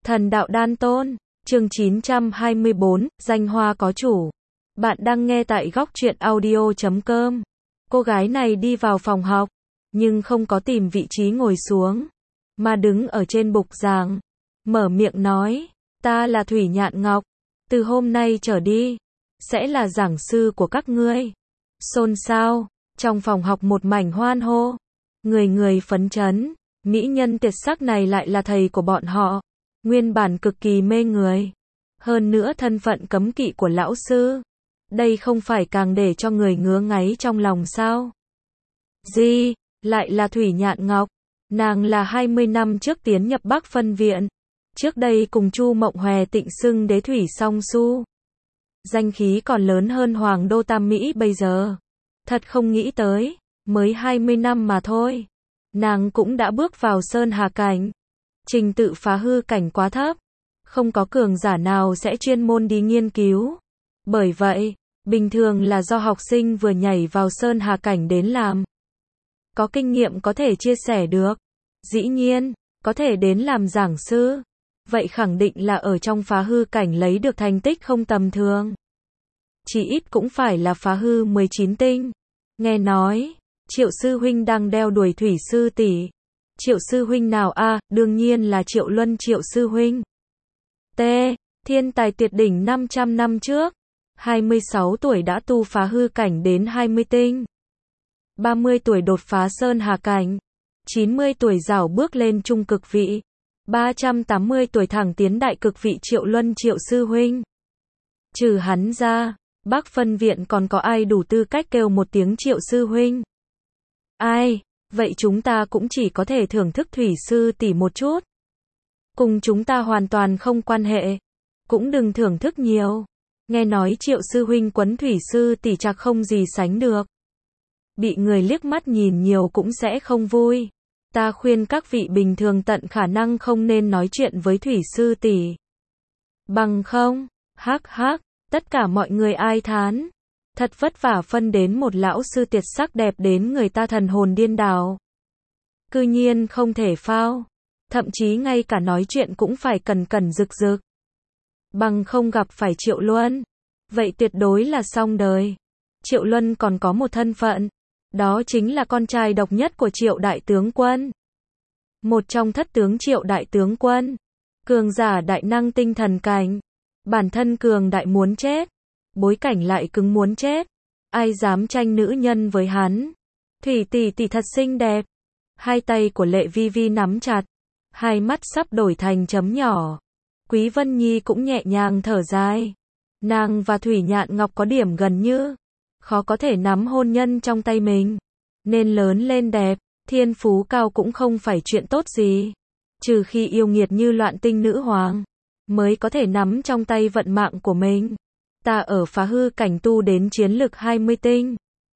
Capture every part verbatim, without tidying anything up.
Thần đạo đan tôn, chương chín trăm hai mươi bốn, danh hoa có chủ. Bạn đang nghe tại góc truyện audio chấm com. Cô gái này đi vào phòng học, nhưng không có tìm vị trí ngồi xuống, mà đứng ở trên bục giảng, mở miệng nói, ta là Thủy Nhạn Ngọc, từ hôm nay trở đi, sẽ là giảng sư của các ngươi. Xôn xao, trong phòng học một mảnh hoan hô, người người phấn chấn, mỹ nhân tuyệt sắc này lại là thầy của bọn họ, nguyên bản cực kỳ mê người. Hơn nữa thân phận cấm kỵ của lão sư, đây không phải càng để cho người ngứa ngáy trong lòng sao? Gì, lại là Thủy Nhạn Ngọc, nàng là hai mươi năm trước tiến nhập Bắc Phân Viện, trước đây cùng Chu Mộng Hòe tịnh xưng đế thủy song su. Danh khí còn lớn hơn Hoàng đô Tam Mỹ bây giờ. Thật không nghĩ tới, mới hai mươi năm mà thôi, nàng cũng đã bước vào Sơn Hà Cảnh. Trình tự phá hư cảnh quá thấp, không có cường giả nào sẽ chuyên môn đi nghiên cứu. Bởi vậy, bình thường là do học sinh vừa nhảy vào Sơn Hà Cảnh đến làm. Có kinh nghiệm có thể chia sẻ được. Dĩ nhiên, có thể đến làm giảng sư. Vậy khẳng định là ở trong phá hư cảnh lấy được thành tích không tầm thường. Chỉ ít cũng phải là phá hư mười chín tinh. Nghe nói, Triệu sư huynh đang đeo đuổi Thủy sư tỷ. Triệu sư huynh nào a? À, đương nhiên là Triệu Luân Triệu sư huynh. T. Thiên tài tuyệt đỉnh năm trăm năm trước. hai mươi sáu tuổi đã tu phá hư cảnh đến hai mươi tinh. ba mươi tuổi đột phá Sơn Hà Cảnh. chín mươi tuổi rảo bước lên trung cực vị. ba trăm tám mươi tuổi thẳng tiến đại cực vị Triệu Luân Triệu sư huynh. Trừ hắn ra, Bắc Phân Viện còn có ai đủ tư cách kêu một tiếng Triệu sư huynh? Ai? Vậy chúng ta cũng chỉ có thể thưởng thức Thủy sư tỷ một chút. Cùng chúng ta hoàn toàn không quan hệ. Cũng đừng thưởng thức nhiều. Nghe nói Triệu sư huynh quấn Thủy sư tỷ chạc không gì sánh được. Bị người liếc mắt nhìn nhiều cũng sẽ không vui. Ta khuyên các vị bình thường tận khả năng không nên nói chuyện với Thủy sư tỷ. Bằng không, hắc hắc, tất cả mọi người ai thán. Thật vất vả phân đến một lão sư tuyệt sắc đẹp đến người ta thần hồn điên đảo. Cư nhiên không thể phao. Thậm chí ngay cả nói chuyện cũng phải cẩn cẩn rực rực. Bằng không gặp phải Triệu Luân. Vậy tuyệt đối là xong đời. Triệu Luân còn có một thân phận. Đó chính là con trai độc nhất của Triệu Đại Tướng Quân. Một trong thất tướng Triệu Đại Tướng Quân. Cường giả đại năng tinh thần cảnh. Bản thân cường đại muốn chết. Bối cảnh lại cứng muốn chết. Ai dám tranh nữ nhân với hắn. Thủy tỷ tỷ thật xinh đẹp. Hai tay của Lệ Vi Vi nắm chặt. Hai mắt sắp đổi thành chấm nhỏ. Quý Vân Nhi cũng nhẹ nhàng thở dài. Nàng và Thủy Nhạn Ngọc có điểm gần như. Khó có thể nắm hôn nhân trong tay mình. Nên lớn lên đẹp. Thiên phú cao cũng không phải chuyện tốt gì. Trừ khi yêu nghiệt như Loạn Tinh Nữ Hoàng. Mới có thể nắm trong tay vận mạng của mình. Ta ở phá hư cảnh tu đến chiến lực hai mươi tinh.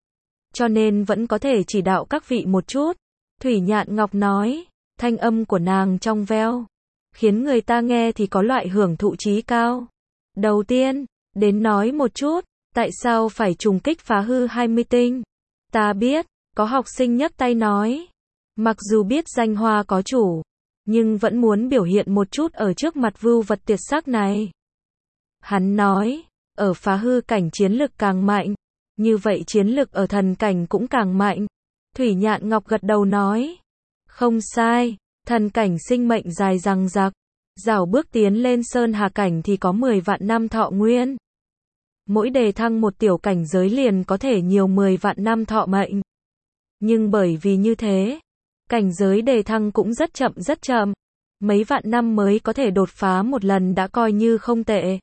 Cho nên vẫn có thể chỉ đạo các vị một chút. Thủy Nhạn Ngọc nói. Thanh âm của nàng trong veo. Khiến người ta nghe thì có loại hưởng thụ trí cao. Đầu tiên, đến nói một chút. Tại sao phải trùng kích phá hư hai mươi tinh? Ta biết, có học sinh nhấc tay nói. Mặc dù biết danh hoa có chủ. Nhưng vẫn muốn biểu hiện một chút ở trước mặt vưu vật tuyệt sắc này. Hắn nói. Ở phá hư cảnh chiến lực càng mạnh. Như vậy chiến lực ở thần cảnh cũng càng mạnh. Thủy Nhạn Ngọc gật đầu nói. Không sai. Thần cảnh sinh mệnh dài dằng dặc. Rảo bước tiến lên Sơn Hà Cảnh thì có mười vạn năm thọ nguyên. Mỗi đề thăng một tiểu cảnh giới liền có thể nhiều mười vạn năm thọ mệnh. Nhưng bởi vì như thế, cảnh giới đề thăng cũng rất chậm rất chậm. Mấy vạn năm mới có thể đột phá một lần đã coi như không tệ.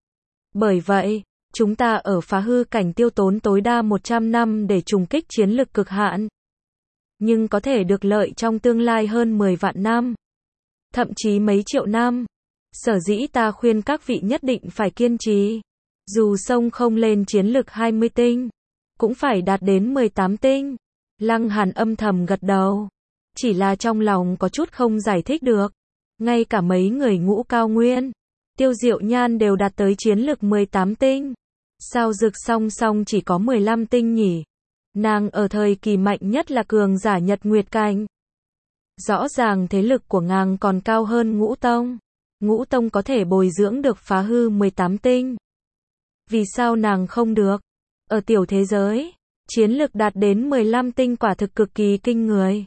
Bởi vậy, chúng ta ở phá hư cảnh tiêu tốn tối đa một trăm năm để trùng kích chiến lực cực hạn. Nhưng có thể được lợi trong tương lai hơn mười vạn năm. Thậm chí mấy triệu năm. Sở dĩ ta khuyên các vị nhất định phải kiên trì. Dù sông không lên chiến lực hai mươi tinh, cũng phải đạt đến mười tám tinh. Lăng Hàn âm thầm gật đầu. Chỉ là trong lòng có chút không giải thích được. Ngay cả mấy người ngũ cao nguyên, Tiêu Diệu Nhan đều đạt tới chiến lực mười tám tinh. Sao Dực song song chỉ có mười lăm tinh nhỉ? Nàng ở thời kỳ mạnh nhất là cường giả Nhật Nguyệt Cảnh. Rõ ràng thế lực của nàng còn cao hơn Ngũ Tông. Ngũ tông có thể bồi dưỡng được phá hư mười tám tinh. Vì sao nàng không được? Ở tiểu thế giới, chiến lực đạt đến mười lăm tinh quả thực cực kỳ kinh người.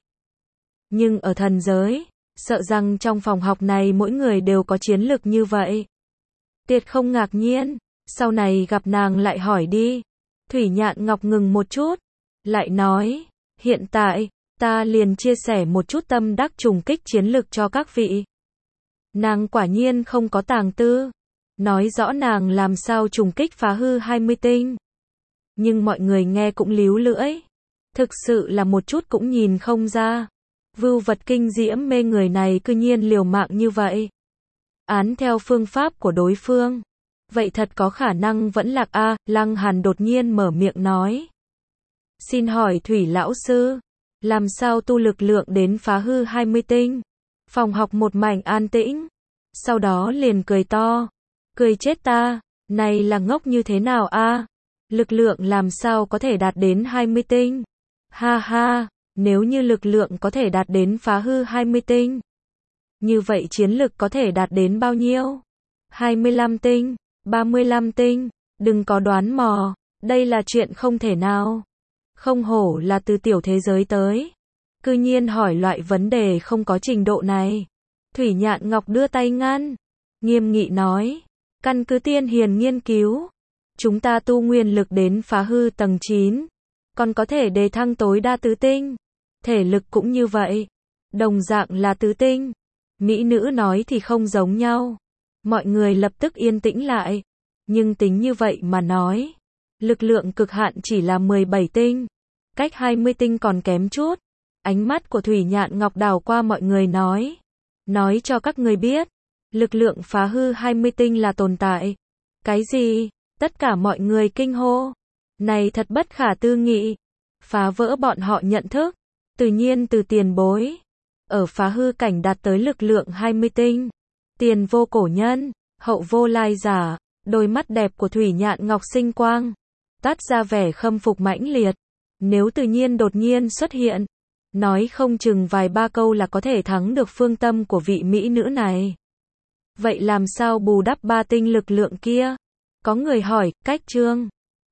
Nhưng ở thần giới, sợ rằng trong phòng học này mỗi người đều có chiến lực như vậy. Tiệt không ngạc nhiên, sau này gặp nàng lại hỏi đi. Thủy Nhạn Ngọc ngừng một chút, lại nói, hiện tại, ta liền chia sẻ một chút tâm đắc trùng kích chiến lực cho các vị. Nàng quả nhiên không có tàng tư, nói rõ nàng làm sao trùng kích phá hư hai mươi tinh. Nhưng mọi người nghe cũng líu lưỡi, thực sự là một chút cũng nhìn không ra. Vưu vật kinh diễm mê người này cư nhiên liều mạng như vậy. Án theo phương pháp của đối phương. Vậy thật có khả năng vẫn lạc a. Lăng Hàn đột nhiên mở miệng nói. Xin hỏi Thủy lão sư, làm sao tu lực lượng đến phá hư hai mươi tinh? Phòng học một mảnh an tĩnh. Sau đó liền cười to. Cười chết ta, này là ngốc như thế nào a? Lực lượng làm sao có thể đạt đến hai mươi tinh? Ha ha, nếu như lực lượng có thể đạt đến phá hư hai mươi tinh. Như vậy chiến lực có thể đạt đến bao nhiêu? hai mươi lăm tinh, ba mươi lăm tinh, đừng có đoán mò, đây là chuyện không thể nào. Không hổ là từ tiểu thế giới tới. Cư nhiên hỏi loại vấn đề không có trình độ này. Thủy Nhạn Ngọc đưa tay ngăn, nghiêm nghị nói, căn cứ tiên hiền nghiên cứu, chúng ta tu nguyên lực đến phá hư tầng chín, còn có thể đề thăng tối đa tứ tinh. Thể lực cũng như vậy, đồng dạng là tứ tinh. Mỹ nữ nói thì không giống nhau. Mọi người lập tức yên tĩnh lại. Nhưng tính như vậy mà nói, lực lượng cực hạn chỉ là mười bảy tinh, cách hai mươi tinh còn kém chút. Ánh mắt của Thủy Nhạn Ngọc đảo qua mọi người nói, nói cho các người biết, lực lượng phá hư hai mươi tinh là tồn tại. Cái gì? Tất cả mọi người kinh hô. Này thật bất khả tư nghị. Phá vỡ bọn họ nhận thức. Tự nhiên từ tiền bối. Ở phá hư cảnh đạt tới lực lượng hai mươi tinh. Tiền vô cổ nhân, hậu vô lai giả. Đôi mắt đẹp của Thủy Nhạn Ngọc sinh quang. Tát ra vẻ khâm phục mãnh liệt. Nếu tự nhiên đột nhiên xuất hiện, nói không chừng vài ba câu là có thể thắng được phương tâm của vị mỹ nữ này. Vậy làm sao bù đắp ba tinh lực lượng kia? Có người hỏi, cách chương